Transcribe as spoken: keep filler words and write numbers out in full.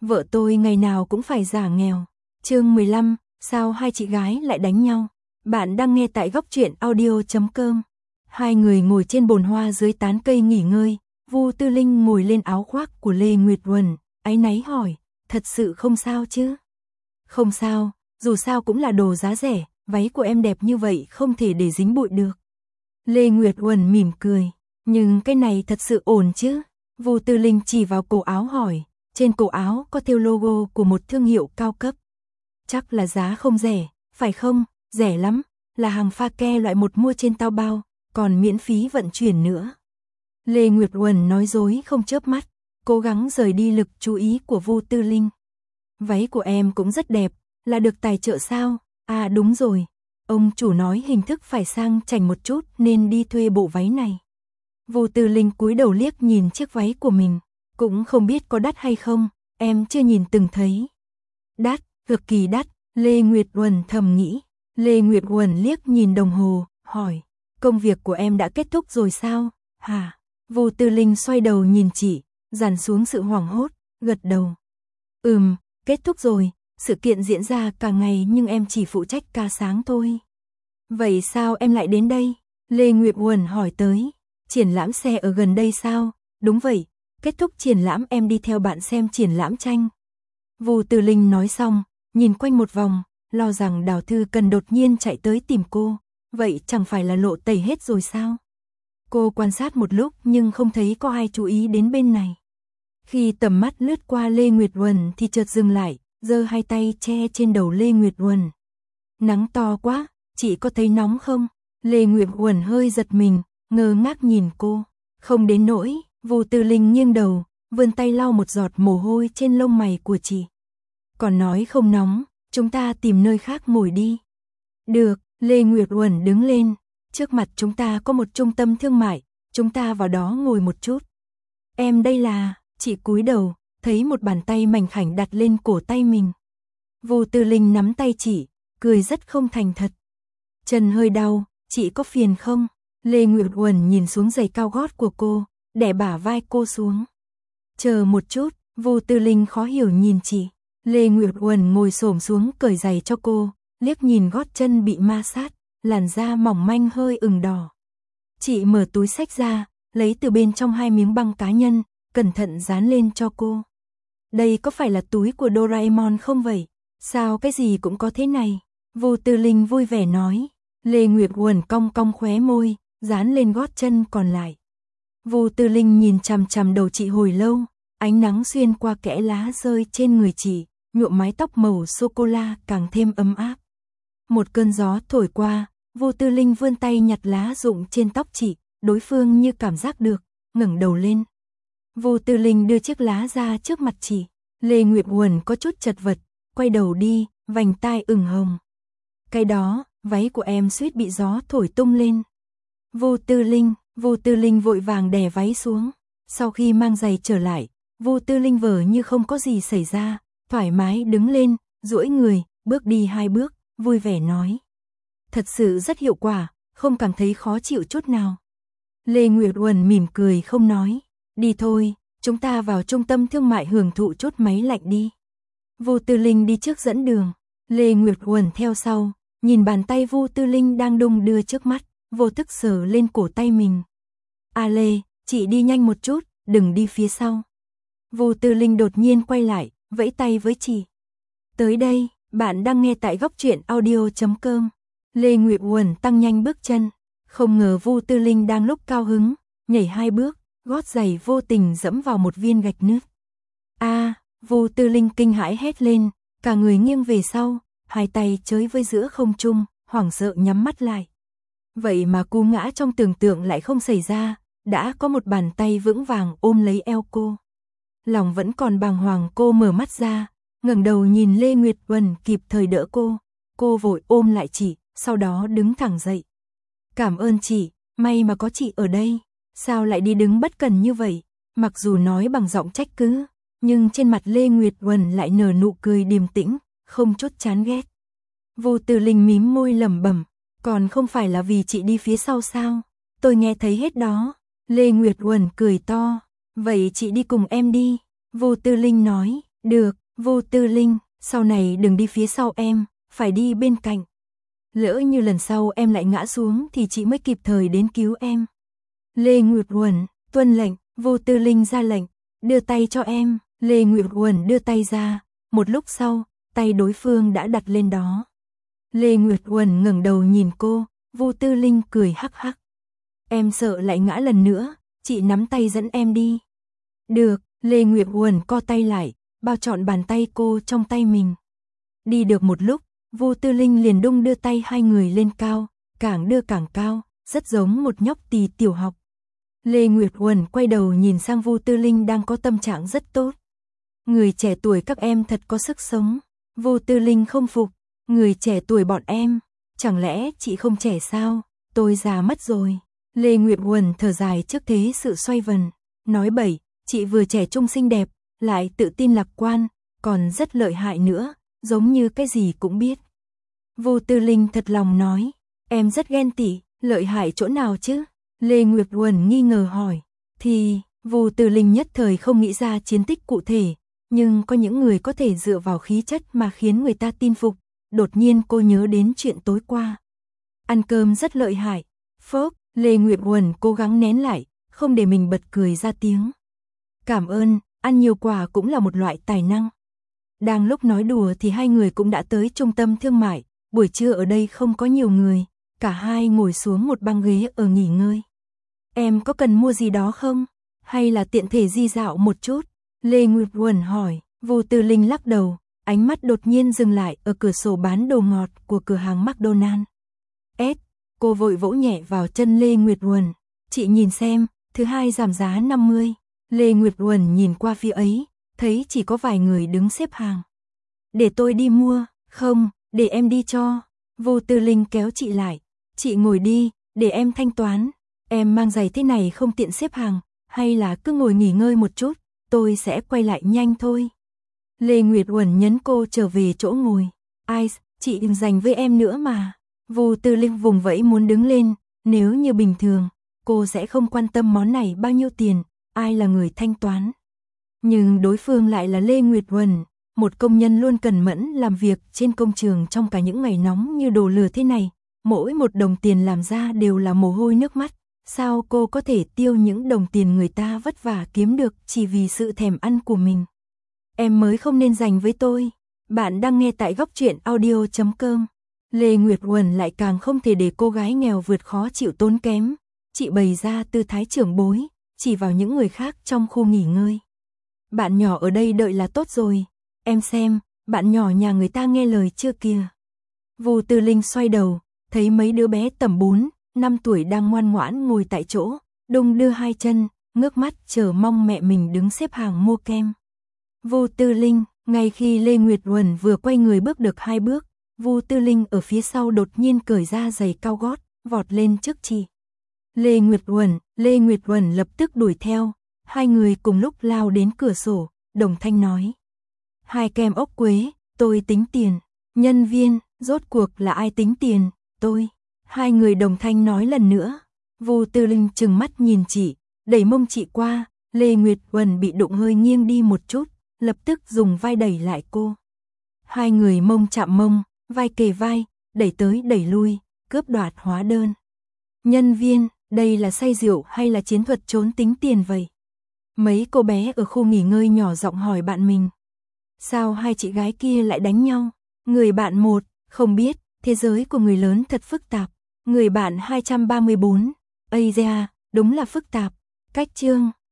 Vợ tôi ngày nào cũng phải giả nghèo. Chương mười lăm, sao hai chị gái lại đánh nhau? Bạn đang nghe tại góc truyện audio chấm com. Hai người ngồi trên bồn hoa dưới tán cây nghỉ ngơi, Vu Tư Linh ngồi lên áo khoác của Lê Nguyệt Uẩn, áy náy hỏi, thật sự không sao chứ? Không sao, dù sao cũng là đồ giá rẻ, váy của em đẹp như vậy không thể để dính bụi được. Lê Nguyệt Uẩn mỉm cười, nhưng cái này thật sự ổn chứ? Vu Tư Linh chỉ vào cổ áo hỏi, trên cổ áo có thêu logo của một thương hiệu cao cấp. Chắc là giá không rẻ, phải không? Rẻ lắm, là hàng pha ke loại một mua trên Taobao, còn miễn phí vận chuyển nữa. Lê Nguyệt Uẩn nói dối không chớp mắt, cố gắng rời đi lực chú ý của Vu Tư Linh. Váy của em cũng rất đẹp, là được tài trợ sao? À đúng rồi, ông chủ nói hình thức phải sang chảnh một chút nên đi thuê bộ váy này. Vu Tư Linh cúi đầu liếc nhìn chiếc váy của mình, cũng không biết có đắt hay không, em chưa nhìn từng thấy. Đắt, cực kỳ đắt, Lê Nguyệt Uẩn thầm nghĩ. Lê Nguyệt Uẩn liếc nhìn đồng hồ, hỏi, công việc của em đã kết thúc rồi sao? Hả? Vu Tư Linh xoay đầu nhìn chị, dàn xuống sự hoảng hốt, gật đầu. Ừm, kết thúc rồi, sự kiện diễn ra cả ngày nhưng em chỉ phụ trách ca sáng thôi. Vậy sao em lại đến đây? Lê Nguyệt Uẩn hỏi tới. Triển lãm xe ở gần đây sao? Đúng vậy, kết thúc triển lãm em đi theo bạn xem triển lãm tranh. Vu Tư Linh nói xong, nhìn quanh một vòng, lo rằng Đào Thư Cần đột nhiên chạy tới tìm cô, vậy chẳng phải là lộ tẩy hết rồi sao? Cô quan sát một lúc nhưng không thấy có ai chú ý đến bên này. Khi tầm mắt lướt qua Lê Nguyệt Uẩn thì chợt dừng lại, giơ hai tay che trên đầu Lê Nguyệt Uẩn. Nắng to quá, chị có thấy nóng không? Lê Nguyệt Uẩn hơi giật mình, ngơ ngác nhìn cô. Không đến nỗi, Vu Tư Linh nghiêng đầu, vươn tay lau một giọt mồ hôi trên lông mày của chị. Còn nói không nóng, chúng ta tìm nơi khác ngồi đi. Được, Lê Nguyệt Uẩn đứng lên, trước mặt chúng ta có một trung tâm thương mại, chúng ta vào đó ngồi một chút. Em đây là, chị cúi đầu, thấy một bàn tay mảnh khảnh đặt lên cổ tay mình. Vu Tư Linh nắm tay chị, cười rất không thành thật. Chân hơi đau, chị có phiền không? Lê Nguyệt Uẩn nhìn xuống giày cao gót của cô, đè bả vai cô xuống. Chờ một chút, Vu Tư Linh khó hiểu nhìn chị. Lê Nguyệt Uẩn ngồi xổm xuống cởi giày cho cô, liếc nhìn gót chân bị ma sát, làn da mỏng manh hơi ửng đỏ. Chị mở túi xách ra, lấy từ bên trong hai miếng băng cá nhân, cẩn thận dán lên cho cô. Đây có phải là túi của Doraemon không vậy? Sao cái gì cũng có thế này? Vu Tư Linh vui vẻ nói. Lê Nguyệt Uẩn cong cong khóe môi, dán lên gót chân còn lại. Vu Tư Linh nhìn chằm chằm đầu chị hồi lâu, ánh nắng xuyên qua kẽ lá rơi trên người chị, nhuộm mái tóc màu sô-cô-la càng thêm ấm áp. Một cơn gió thổi qua, Vu Tư Linh vươn tay nhặt lá rụng trên tóc chị, đối phương như cảm giác được, ngẩng đầu lên. Vu Tư Linh đưa chiếc lá ra trước mặt chị, Lê Nguyệt Uẩn có chút chật vật, quay đầu đi, vành tai ửng hồng. Cái đó, váy của em suýt bị gió thổi tung lên. Vu Tư Linh, Vu Tư Linh vội vàng đè váy xuống, sau khi mang giày trở lại, Vu Tư Linh vờ như không có gì xảy ra, thoải mái đứng lên, duỗi người, bước đi hai bước, vui vẻ nói. Thật sự rất hiệu quả, không cảm thấy khó chịu chút nào. Lê Nguyệt Uẩn mỉm cười không nói. Đi thôi, chúng ta vào trung tâm thương mại hưởng thụ chút máy lạnh đi. Vu Tư Linh đi trước dẫn đường, Lê Nguyệt Uẩn theo sau, nhìn bàn tay Vu Tư Linh đang đung đưa trước mắt, vô thức sờ lên cổ tay mình. À Lê, chị đi nhanh một chút, đừng đi phía sau. Vu Tư Linh đột nhiên quay lại, vẫy tay với chị. Tới đây, bạn đang nghe tại góc truyện audio chấm com. Lê Nguyệt Uẩn tăng nhanh bước chân, không ngờ Vu Tư Linh đang lúc cao hứng, nhảy hai bước, gót giày vô tình dẫm vào một viên gạch nứt. A, Vu Tư Linh kinh hãi hét lên, cả người nghiêng về sau, hai tay chới với giữa không trung, hoảng sợ nhắm mắt lại. Vậy mà cú ngã trong tưởng tượng lại không xảy ra, đã có một bàn tay vững vàng ôm lấy eo cô. Lòng vẫn còn bàng hoàng, cô mở mắt ra, ngẩng đầu nhìn Lê Nguyệt Uẩn kịp thời đỡ cô, cô vội ôm lại chị, sau đó đứng thẳng dậy. Cảm ơn chị, may mà có chị ở đây, sao lại đi đứng bất cần như vậy? Mặc dù nói bằng giọng trách cứ, nhưng trên mặt Lê Nguyệt Uẩn lại nở nụ cười điềm tĩnh, không chút chán ghét. Vu Tư Linh mím môi lẩm bẩm, còn không phải là vì chị đi phía sau sao? Tôi nghe thấy hết đó. Lê Nguyệt Uẩn cười to, vậy chị đi cùng em đi. Vu Tư Linh nói, Được, Vu Tư Linh, sau này đừng đi phía sau em, phải đi bên cạnh. Lỡ như lần sau em lại ngã xuống thì chị mới kịp thời đến cứu em. Lê Nguyệt Uẩn, tuân lệnh, Vu Tư Linh ra lệnh, đưa tay cho em. Lê Nguyệt Uẩn đưa tay ra, một lúc sau, tay đối phương đã đặt lên đó. Lê Nguyệt Uẩn ngẩng đầu nhìn cô, Vu Tư Linh cười hắc hắc. Em sợ lại ngã lần nữa, chị nắm tay dẫn em đi. Được, Lê Nguyệt Uẩn co tay lại, bao trọn bàn tay cô trong tay mình. Đi được một lúc, Vu Tư Linh liền đung đưa tay hai người lên cao, càng đưa càng cao, rất giống một nhóc tỳ tiểu học. Lê Nguyệt Uẩn quay đầu nhìn sang Vu Tư Linh đang có tâm trạng rất tốt. Người trẻ tuổi các em thật có sức sống. Vu Tư Linh không phục, người trẻ tuổi bọn em, chẳng lẽ chị không trẻ sao, tôi già mất rồi. Lê Nguyệt Uẩn thở dài trước thế sự xoay vần, nói bậy, chị vừa trẻ trung xinh đẹp, lại tự tin lạc quan, còn rất lợi hại nữa, giống như cái gì cũng biết. Vu Tư Linh thật lòng nói, em rất ghen tị, lợi hại chỗ nào chứ? Lê Nguyệt Uẩn nghi ngờ hỏi, thì, Vu Tư Linh nhất thời không nghĩ ra chiến tích cụ thể, nhưng có những người có thể dựa vào khí chất mà khiến người ta tin phục. Đột nhiên cô nhớ đến chuyện tối qua. Ăn cơm rất lợi hại. Phốc, Lê Nguyệt Uẩn cố gắng nén lại, không để mình bật cười ra tiếng. Cảm ơn, ăn nhiều quả cũng là một loại tài năng. Đang lúc nói đùa thì hai người cũng đã tới trung tâm thương mại, buổi trưa ở đây không có nhiều người, cả hai ngồi xuống một băng ghế ở nghỉ ngơi. Em có cần mua gì đó không? Hay là tiện thể đi dạo một chút? Lê Nguyệt Uẩn hỏi. Vu Tư Linh lắc đầu, ánh mắt đột nhiên dừng lại ở cửa sổ bán đồ ngọt của cửa hàng McDonald. Ết, cô vội vỗ nhẹ vào chân Lê Nguyệt Uẩn. Chị nhìn xem, thứ hai giảm giá năm mươi. Lê Nguyệt Uẩn nhìn qua phía ấy, thấy chỉ có vài người đứng xếp hàng. Để tôi đi mua, không, để em đi cho. Vu Tư Linh kéo chị lại. Chị ngồi đi, để em thanh toán. Em mang giày thế này không tiện xếp hàng, hay là cứ ngồi nghỉ ngơi một chút, tôi sẽ quay lại nhanh thôi. Lê Nguyệt Uẩn nhấn cô trở về chỗ ngồi. Ai, chị đừng dành với em nữa mà. Vu Tư Linh vùng vẫy muốn đứng lên, nếu như bình thường, cô sẽ không quan tâm món này bao nhiêu tiền, ai là người thanh toán. Nhưng đối phương lại là Lê Nguyệt Uẩn, một công nhân luôn cần mẫn làm việc trên công trường trong cả những ngày nóng như đổ lửa thế này, mỗi một đồng tiền làm ra đều là mồ hôi nước mắt. Sao cô có thể tiêu những đồng tiền người ta vất vả kiếm được chỉ vì sự thèm ăn của mình? Em mới không nên dành với tôi. Bạn đang nghe tại góc truyện audio chấm com. Lê Nguyệt Uẩn lại càng không thể để cô gái nghèo vượt khó chịu tốn kém. Chị bày ra tư thái trưởng bối, chỉ vào những người khác trong khu nghỉ ngơi. Bạn nhỏ ở đây đợi là tốt rồi. Em xem, bạn nhỏ nhà người ta nghe lời chưa kìa. Vu Tư Linh xoay đầu, thấy mấy đứa bé tầm bốn, năm tuổi đang ngoan ngoãn ngồi tại chỗ, đung đưa hai chân, ngước mắt chờ mong mẹ mình đứng xếp hàng mua kem. Vu Tư Linh, ngay khi Lê Nguyệt Uẩn vừa quay người bước được hai bước, Vu Tư Linh ở phía sau đột nhiên cởi ra giày cao gót, vọt lên trước chị. Lê Nguyệt Uẩn, Lê Nguyệt Uẩn lập tức đuổi theo, hai người cùng lúc lao đến cửa sổ, đồng thanh nói. Hai kem ốc quế, tôi tính tiền. Nhân viên, rốt cuộc là ai tính tiền, tôi. Hai người đồng thanh nói lần nữa. Vu Tư Linh trừng mắt nhìn chị, đẩy mông chị qua, Lê Nguyệt Uẩn bị đụng hơi nghiêng đi một chút, lập tức dùng vai đẩy lại cô. Hai người mông chạm mông, vai kề vai, đẩy tới đẩy lui, cướp đoạt hóa đơn. Nhân viên, đây là say rượu hay là chiến thuật trốn tính tiền vậy? Mấy cô bé ở khu nghỉ ngơi nhỏ giọng hỏi bạn mình. Sao hai chị gái kia lại đánh nhau? Người bạn một, không biết, thế giới của người lớn thật phức tạp. Người bạn hai trăm ba mươi bốn, Ây da, đúng là phức tạp. Cách chương,